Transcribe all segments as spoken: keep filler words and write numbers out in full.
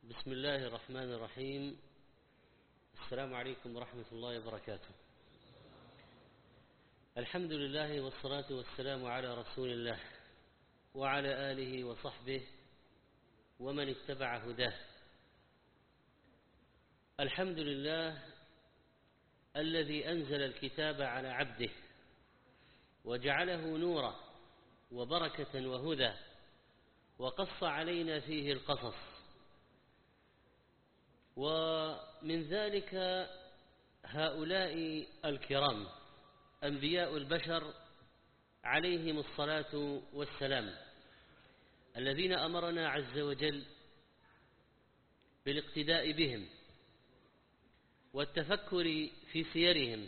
بسم الله الرحمن الرحيم. السلام عليكم ورحمة الله وبركاته. الحمد لله والصلاة والسلام على رسول الله وعلى آله وصحبه ومن اتبع هداه. الحمد لله الذي أنزل الكتاب على عبده وجعله نورا وبركة وهدى، وقص علينا فيه القصص. ومن ذلك هؤلاء الكرام أنبياء البشر عليهم الصلاة والسلام، الذين أمرنا عز وجل بالاقتداء بهم والتفكر في سيرهم،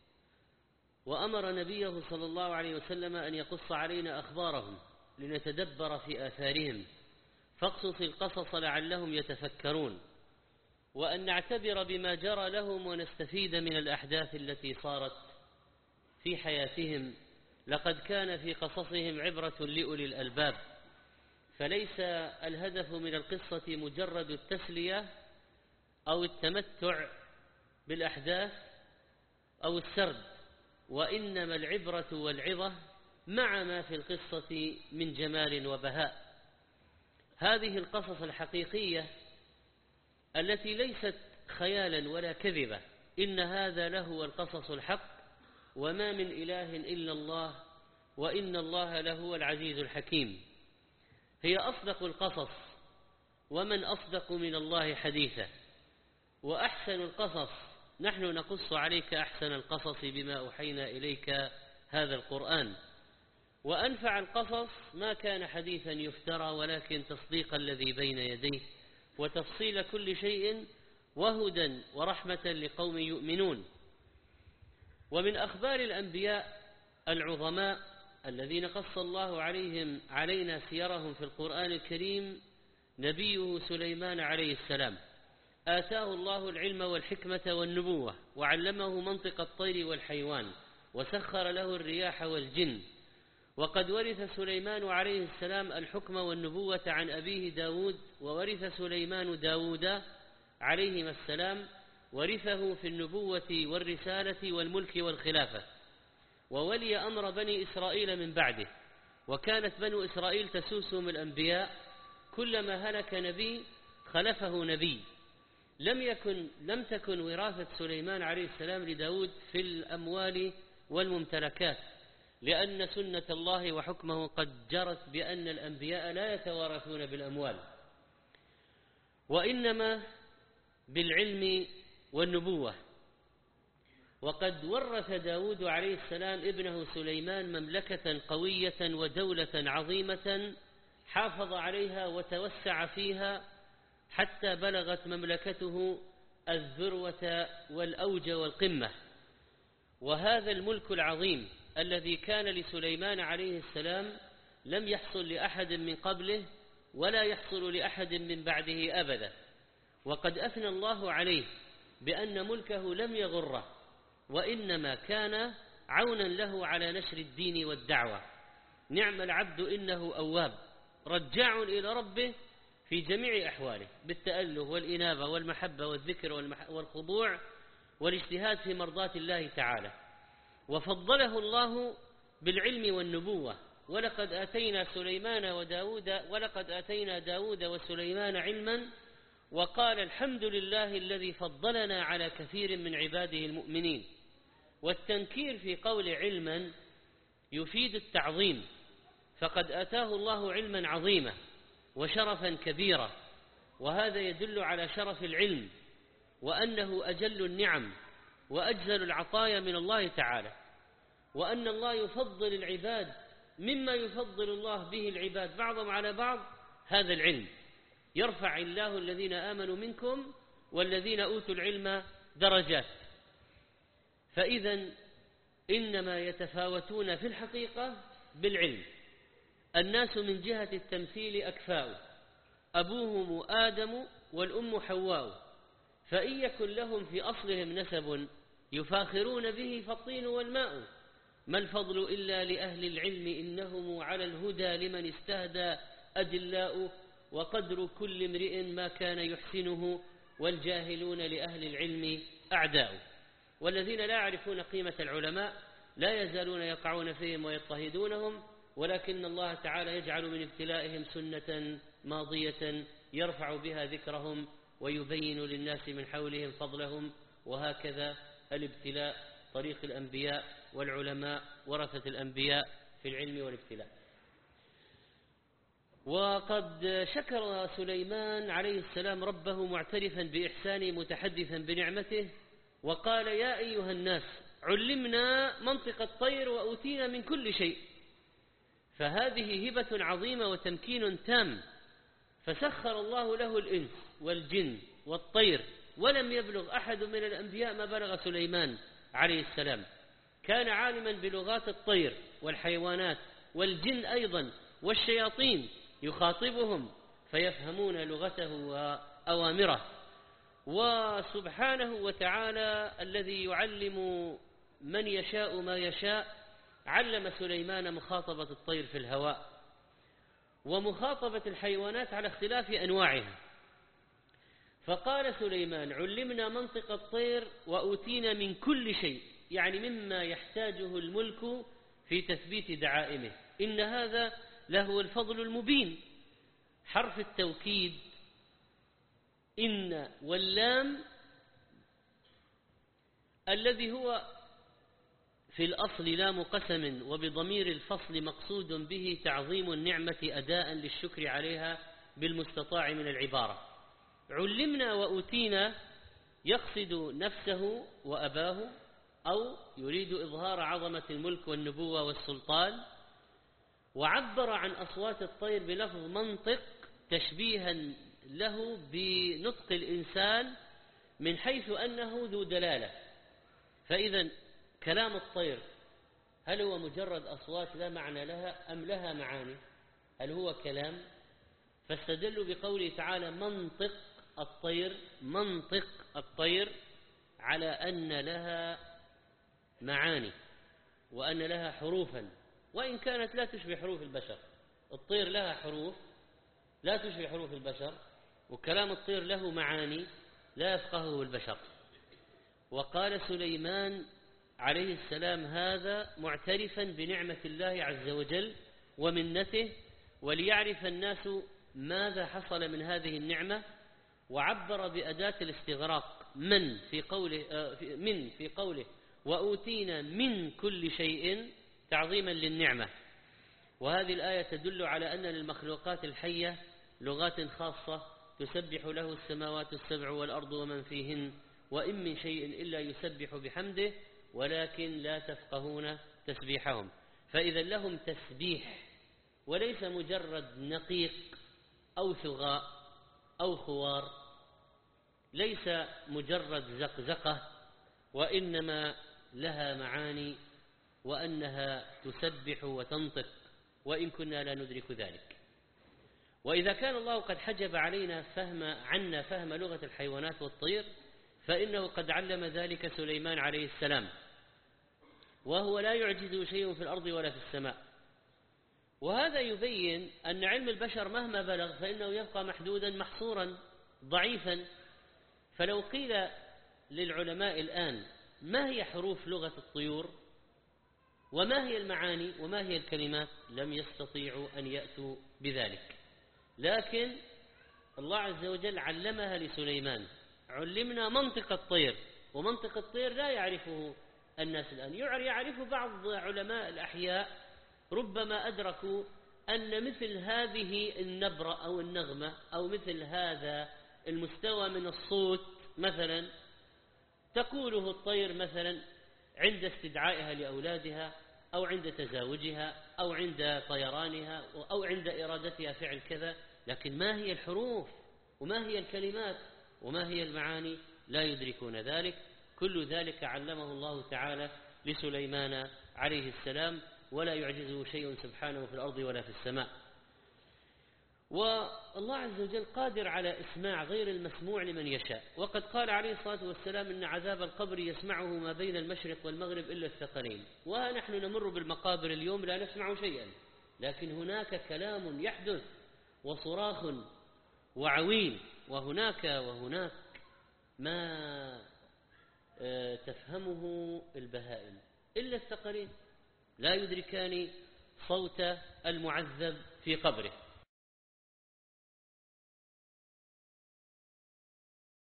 وأمر نبيه صلى الله عليه وسلم أن يقص علينا أخبارهم لنتدبر في آثارهم، فاقصص القصص لعلهم يتفكرون، وأن نعتبر بما جرى لهم ونستفيد من الأحداث التي صارت في حياتهم. لقد كان في قصصهم عبرة لأولي الألباب، فليس الهدف من القصة مجرد التسلية أو التمتع بالأحداث أو السرد، وإنما العبرة والعظة مع ما في القصة من جمال وبهاء. هذه القصص الحقيقية التي ليست خيالا ولا كذبة، إن هذا لهو القصص الحق، وما من إله إلا الله، وإن الله لهو العزيز الحكيم. هي أصدق القصص، ومن أصدق من الله حديثا، وأحسن القصص نحن نقص عليك أحسن القصص بما أوحينا إليك هذا القرآن. وأنفع القصص ما كان حديثا يفترى، ولكن تصديق الذي بين يديه وتفصيل كل شيء وهدى ورحمة لقوم يؤمنون. ومن أخبار الأنبياء العظماء الذين قص الله عليهم علينا سيرهم في القرآن الكريم نبيه سليمان عليه السلام، آتاه الله العلم والحكمة والنبوة، وعلمه منطق الطير والحيوان، وسخر له الرياح والجن. وقد ورث سليمان عليه السلام الحكم والنبوة عن أبيه داود، وورث سليمان داود عليهما السلام، ورثه في النبوة والرسالة والملك والخلافة، وولي أمر بني إسرائيل من بعده. وكانت بنو إسرائيل تسوسهم الأنبياء، كلما هلك نبي خلفه نبي. لم يكن لم تكن وراثة سليمان عليه السلام لداود في الأموال والممتلكات، لأن سنة الله وحكمه قد جرت بأن الأنبياء لا يتوارثون بالأموال، وإنما بالعلم والنبوة. وقد ورث داود عليه السلام ابنه سليمان مملكة قوية ودولة عظيمة حافظ عليها وتوسع فيها حتى بلغت مملكته الذروة والأوج والقمة. وهذا الملك العظيم الذي كان لسليمان عليه السلام لم يحصل لأحد من قبله ولا يحصل لأحد من بعده أبدا. وقد أثنى الله عليه بأن ملكه لم يغره، وإنما كان عونا له على نشر الدين والدعوة. نعم العبد إنه أواب، رجاع إلى ربه في جميع أحواله، بالتأله والإنابة والمحبة والذكر والخضوع والاجتهاد في مرضاة الله تعالى. وفضله الله بالعلم والنبوة. ولقد آتينا سليمان وداود ولقد آتينا داود وسليمان علما، وقال الحمد لله الذي فضلنا على كثير من عباده المؤمنين. والتنكير في قول علما يفيد التعظيم، فقد آتاه الله علما عظيما وشرفا كبيرا، وهذا يدل على شرف العلم، وأنه أجل النعم وأجزل العطايا من الله تعالى، وأن الله يفضل العباد مما يفضل الله به العباد بعضهم على بعض هذا العلم. يرفع الله الذين آمنوا منكم والذين أوتوا العلم درجات. فإذا إنما يتفاوتون في الحقيقة بالعلم. الناس من جهة التمثيل أكفاء، أبوهم آدم والأم حواء، فإن يكن لهم في أصلهم نسب يفاخرون به فالطين والماء. ما الفضل إلا لأهل العلم، إنهم على الهدى لمن استهدى أدلاء. وقدر كل امرئ ما كان يحسنه، والجاهلون لأهل العلم أعداء. والذين لا يعرفون قيمة العلماء لا يزالون يقعون فيهم ويضطهدونهم، ولكن الله تعالى يجعل من ابتلائهم سنة ماضية يرفع بها ذكرهم ويبين للناس من حولهم فضلهم. وهكذا الابتلاء طريق الأنبياء، والعلماء ورثة الأنبياء في العلم والابتلاء. وقد شكر سليمان عليه السلام ربه معترفا بإحسانه متحدثا بنعمته، وقال: يا أيها الناس علمنا منطق الطير وأوتينا من كل شيء. فهذه هبة عظيمة وتمكين تام، فسخر الله له الإنس والجن والطير، ولم يبلغ أحد من الأنبياء ما بلغ سليمان عليه السلام. كان عالما بلغات الطير والحيوانات والجن أيضا والشياطين، يخاطبهم فيفهمون لغته وأوامره. وسبحانه وتعالى الذي يعلم من يشاء ما يشاء، علم سليمان مخاطبة الطير في الهواء ومخاطبة الحيوانات على اختلاف أنواعها. فقال سليمان: علمنا منطق الطير وأوتينا من كل شيء، يعني مما يحتاجه الملك في تثبيت دعائمه. إن هذا لهو الفضل المبين. حرف التوكيد إن واللام الذي هو في الأصل لام قسم، وبضمير الفصل مقصود به تعظيم النعمة أداء للشكر عليها بالمستطاع من العبارة. علمنا وأوتينا يقصد نفسه وأباه، أو يريد إظهار عظمة الملك والنبوة والسلطان، وعبر عن أصوات الطير بلفظ منطق تشبيها له بنطق الإنسان من حيث أنه ذو دلالة. فإذا كلام الطير هل هو مجرد أصوات لا معنى لها أم لها معاني؟ هل هو كلام؟ فاستدلوا بقوله تعالى منطق الطير، منطق الطير، على أن لها معاني وأن لها حروفا، وإن كانت لا تشبه حروف البشر. الطير لها حروف لا تشبه حروف البشر، وكلام الطير له معاني لا يفقهه البشر. وقال سليمان عليه السلام هذا معترفا بنعمة الله عز وجل ومنته، وليعرف الناس ماذا حصل من هذه النعمة، وعبر بأداة الاستغراق من في قوله من في قوله وأوتينا من كل شيء تعظيما للنعمة. وهذه الآية تدل على أن للمخلوقات الحية لغات خاصة تسبح له السماوات السبع والأرض ومن فيهن، وإن من شيء إلا يسبح بحمده ولكن لا تفقهون تسبيحهم. فإذا لهم تسبيح، وليس مجرد نقيق أو ثغاء أو خوار، ليس مجرد زقزقة، وإنما لها معاني، وأنها تسبح وتنطق، وإن كنا لا ندرك ذلك. وإذا كان الله قد حجب علينا فهم عنا فهم لغة الحيوانات والطير، فإنه قد علم ذلك سليمان عليه السلام، وهو لا يعجزه شيء في الأرض ولا في السماء. وهذا يبين أن علم البشر مهما بلغ فإنه يبقى محدودا محصورا ضعيفا. فلو قيل للعلماء الآن ما هي حروف لغة الطيور وما هي المعاني وما هي الكلمات، لم يستطيعوا أن يأتوا بذلك. لكن الله عز وجل علمها لسليمان. علمنا منطق الطير، ومنطق الطير لا يعرفه الناس الآن. يعرف بعض علماء الأحياء، ربما أدركوا أن مثل هذه النبرة أو النغمة أو مثل هذا المستوى من الصوت مثلا تقوله الطير مثلا عند استدعائها لأولادها، أو عند تزاوجها، أو عند طيرانها، أو عند إرادتها فعل كذا. لكن ما هي الحروف وما هي الكلمات وما هي المعاني لا يدركون ذلك. كل ذلك علمه الله تعالى لسليمان عليه السلام، ولا يعجزه شيء سبحانه في الأرض ولا في السماء. والله عز وجل قادر على إسماع غير المسموع لمن يشاء. وقد قال عليه الصلاة والسلام إن عذاب القبر يسمعه ما بين المشرق والمغرب إلا الثقلين. ونحن نمر بالمقابر اليوم لا نسمع شيئا، لكن هناك كلام يحدث وصراخ وعويل، وهناك وهناك ما تفهمه البهائم إلا الثقلين لا يدركان صوت المعذب في قبره.